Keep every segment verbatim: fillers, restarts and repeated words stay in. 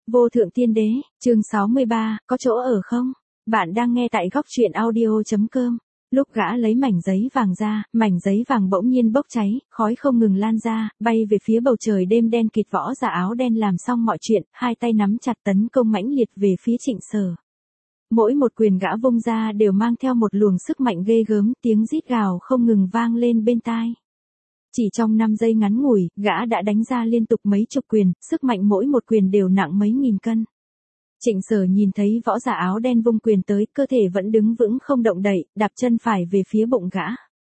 Vô thượng tiên đế, chương sáu mươi ba, có chỗ ở không? Bạn đang nghe tại góc truyện audio chấm com. Lúc gã lấy mảnh giấy vàng ra, mảnh giấy vàng bỗng nhiên bốc cháy, khói không ngừng lan ra, bay về phía bầu trời đêm đen kịt. Võ giả áo đen làm xong mọi chuyện, hai tay nắm chặt tấn công mãnh liệt về phía Trịnh Sở. Mỗi một quyền gã vung ra đều mang theo một luồng sức mạnh ghê gớm, tiếng rít gào không ngừng vang lên bên tai. Chỉ trong năm giây ngắn ngủi, gã đã đánh ra liên tục mấy chục quyền, sức mạnh mỗi một quyền đều nặng mấy nghìn cân. Trịnh Sở nhìn thấy võ giả áo đen vung quyền tới, cơ thể vẫn đứng vững không động đậy, đạp chân phải về phía bụng gã.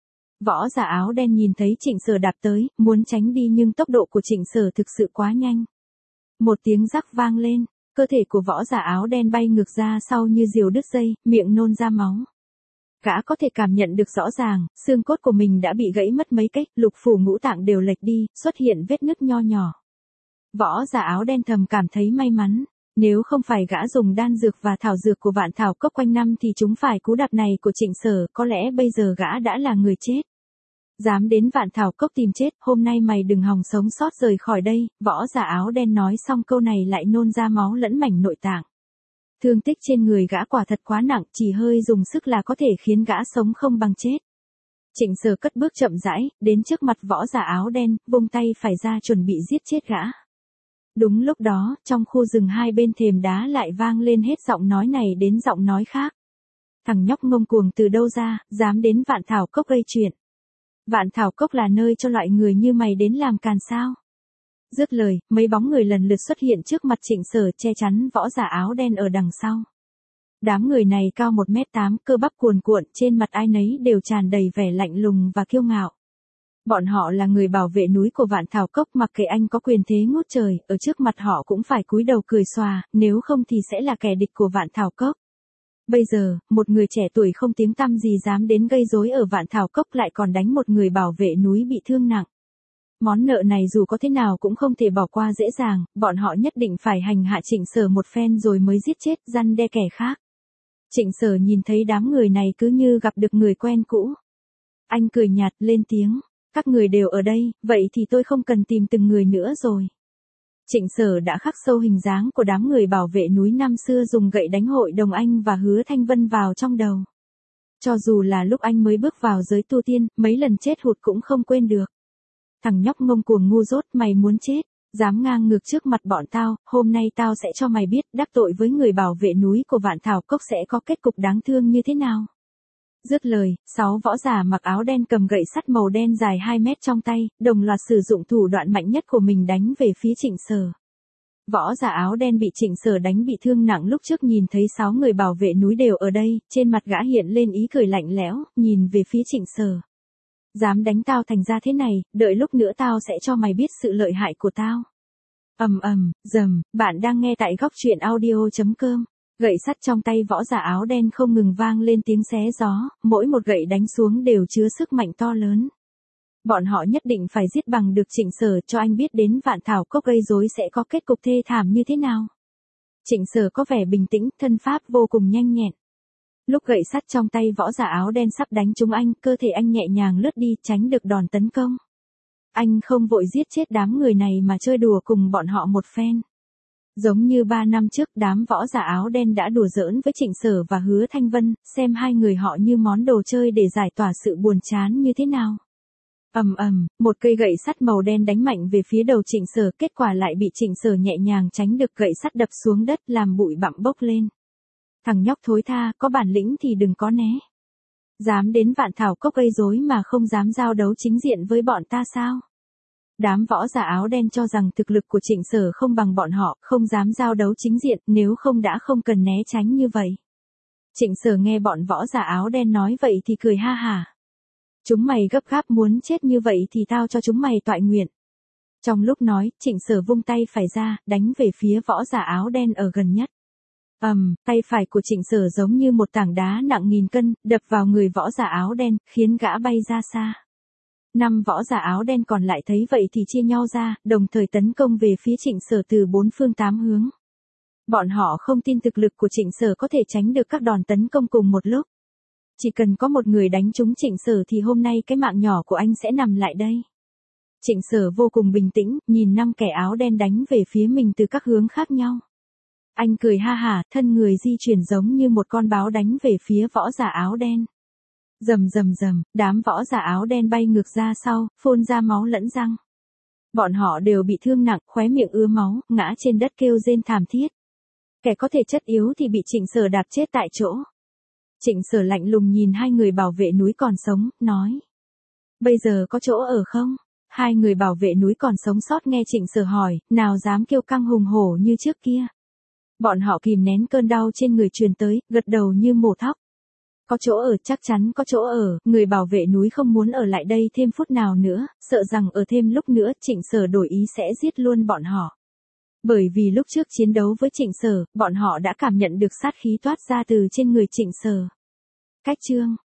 Võ giả áo đen nhìn thấy Trịnh Sở đạp tới, muốn tránh đi nhưng tốc độ của Trịnh Sở thực sự quá nhanh. Một tiếng rắc vang lên, cơ thể của võ giả áo đen bay ngược ra sau như diều đứt dây, miệng nôn ra máu. Gã có thể cảm nhận được rõ ràng, xương cốt của mình đã bị gãy mất mấy cách, lục phủ ngũ tạng đều lệch đi, xuất hiện vết nứt nho nhỏ. Võ giả áo đen thầm cảm thấy may mắn, nếu không phải gã dùng đan dược và thảo dược của Vạn Thảo Cốc quanh năm thì chúng phải cú đạp này của Trịnh Sở, có lẽ bây giờ gã đã là người chết. Dám đến Vạn Thảo Cốc tìm chết, hôm nay mày đừng hòng sống sót rời khỏi đây. Võ giả áo đen nói xong câu này lại nôn ra máu lẫn mảnh nội tạng. Thương tích trên người gã quả thật quá nặng, chỉ hơi dùng sức là có thể khiến gã sống không bằng chết. Trịnh Sở cất bước chậm rãi, đến trước mặt võ giả áo đen, vung tay phải ra chuẩn bị giết chết gã. Đúng lúc đó, trong khu rừng hai bên thềm đá lại vang lên hết giọng nói này đến giọng nói khác. Thằng nhóc ngông cuồng từ đâu ra, dám đến Vạn Thảo Cốc gây chuyện. Vạn Thảo Cốc là nơi cho loại người như mày đến làm càn sao? Dứt lời, mấy bóng người lần lượt xuất hiện trước mặt Trịnh Sở, che chắn võ giả áo đen ở đằng sau. Đám người này cao một mét tám, cơ bắp cuồn cuộn, trên mặt ai nấy đều tràn đầy vẻ lạnh lùng và kiêu ngạo. Bọn họ là người bảo vệ núi của Vạn Thảo Cốc, mặc kệ anh có quyền thế ngút trời, ở trước mặt họ cũng phải cúi đầu cười xòa, nếu không thì sẽ là kẻ địch của Vạn Thảo Cốc. Bây giờ, một người trẻ tuổi không tiếng tăm gì dám đến gây rối ở Vạn Thảo Cốc, lại còn đánh một người bảo vệ núi bị thương nặng. Món nợ này dù có thế nào cũng không thể bỏ qua dễ dàng, bọn họ nhất định phải hành hạ Trịnh Sở một phen rồi mới giết chết, răn đe kẻ khác. Trịnh Sở nhìn thấy đám người này cứ như gặp được người quen cũ. Anh cười nhạt lên tiếng, các người đều ở đây, vậy thì tôi không cần tìm từng người nữa rồi. Trịnh Sở đã khắc sâu hình dáng của đám người bảo vệ núi năm xưa dùng gậy đánh Hội Đồng Anh và Hứa Thanh Vân vào trong đầu. Cho dù là lúc anh mới bước vào giới tu tiên, mấy lần chết hụt cũng không quên được. Thằng nhóc ngông cuồng ngu dốt, mày muốn chết, dám ngang ngược trước mặt bọn tao, hôm nay tao sẽ cho mày biết đắc tội với người bảo vệ núi của Vạn Thảo Cốc sẽ có kết cục đáng thương như thế nào. Dứt lời, sáu võ giả mặc áo đen cầm gậy sắt màu đen dài hai mét trong tay, đồng loạt sử dụng thủ đoạn mạnh nhất của mình đánh về phía Trịnh Sở. Võ giả áo đen bị Trịnh Sở đánh bị thương nặng lúc trước nhìn thấy sáu người bảo vệ núi đều ở đây, trên mặt gã hiện lên ý cười lạnh lẽo, nhìn về phía Trịnh Sở. Dám đánh tao thành ra thế này, đợi lúc nữa tao sẽ cho mày biết sự lợi hại của tao. Ầm ầm, rầm, bạn đang nghe tại góc truyện audio chấm com. Gậy sắt trong tay võ giả áo đen không ngừng vang lên tiếng xé gió, mỗi một gậy đánh xuống đều chứa sức mạnh to lớn. Bọn họ nhất định phải giết bằng được Trịnh Sở, cho anh biết đến Vạn Thảo Cốc gây rối sẽ có kết cục thê thảm như thế nào. Trịnh Sở có vẻ bình tĩnh, thân pháp vô cùng nhanh nhẹn. Lúc gậy sắt trong tay võ giả áo đen sắp đánh trúng anh, cơ thể anh nhẹ nhàng lướt đi, tránh được đòn tấn công. Anh không vội giết chết đám người này mà chơi đùa cùng bọn họ một phen. Giống như ba năm trước, đám võ giả áo đen đã đùa giỡn với Trịnh Sở và Hứa Thanh Vân, xem hai người họ như món đồ chơi để giải tỏa sự buồn chán như thế nào. Ầm ầm, một cây gậy sắt màu đen đánh mạnh về phía đầu Trịnh Sở, kết quả lại bị Trịnh Sở nhẹ nhàng tránh được, gậy sắt đập xuống đất làm bụi bặm bốc lên. Thằng nhóc thối tha, có bản lĩnh thì đừng có né. Dám đến Vạn Thảo Cốc gây rối mà không dám giao đấu chính diện với bọn ta sao? Đám võ giả áo đen cho rằng thực lực của Trịnh Sở không bằng bọn họ, không dám giao đấu chính diện, nếu không đã không cần né tránh như vậy. Trịnh Sở nghe bọn võ giả áo đen nói vậy thì cười ha hả. Chúng mày gấp gáp muốn chết như vậy thì tao cho chúng mày toại nguyện. Trong lúc nói, Trịnh Sở vung tay phải ra, đánh về phía võ giả áo đen ở gần nhất. Ầm, um, tay phải của Trịnh Sở giống như một tảng đá nặng nghìn cân, đập vào người võ giả áo đen, khiến gã bay ra xa. Năm võ giả áo đen còn lại thấy vậy thì chia nhau ra, đồng thời tấn công về phía Trịnh Sở từ bốn phương tám hướng. Bọn họ không tin thực lực của Trịnh Sở có thể tránh được các đòn tấn công cùng một lúc. Chỉ cần có một người đánh trúng Trịnh Sở thì hôm nay cái mạng nhỏ của anh sẽ nằm lại đây. Trịnh Sở vô cùng bình tĩnh, nhìn năm kẻ áo đen đánh về phía mình từ các hướng khác nhau. Anh cười ha hả, thân người di chuyển giống như một con báo đánh về phía võ giả áo đen. Rầm rầm rầm, đám võ giả áo đen bay ngược ra sau, phun ra máu lẫn răng. Bọn họ đều bị thương nặng, khóe miệng ứa máu, ngã trên đất kêu rên thảm thiết. Kẻ có thể chất yếu thì bị Trịnh Sở đạp chết tại chỗ. Trịnh Sở lạnh lùng nhìn hai người bảo vệ núi còn sống, nói. Bây giờ có chỗ ở không? Hai người bảo vệ núi còn sống sót nghe Trịnh Sở hỏi, nào dám kêu căng hùng hổ như trước kia. Bọn họ kìm nén cơn đau trên người truyền tới, gật đầu như mổ thóc. Có chỗ ở, chắc chắn có chỗ ở, người bảo vệ núi không muốn ở lại đây thêm phút nào nữa, sợ rằng ở thêm lúc nữa Trịnh Sở đổi ý sẽ giết luôn bọn họ. Bởi vì lúc trước chiến đấu với Trịnh Sở, bọn họ đã cảm nhận được sát khí toát ra từ trên người Trịnh Sở. Cách chương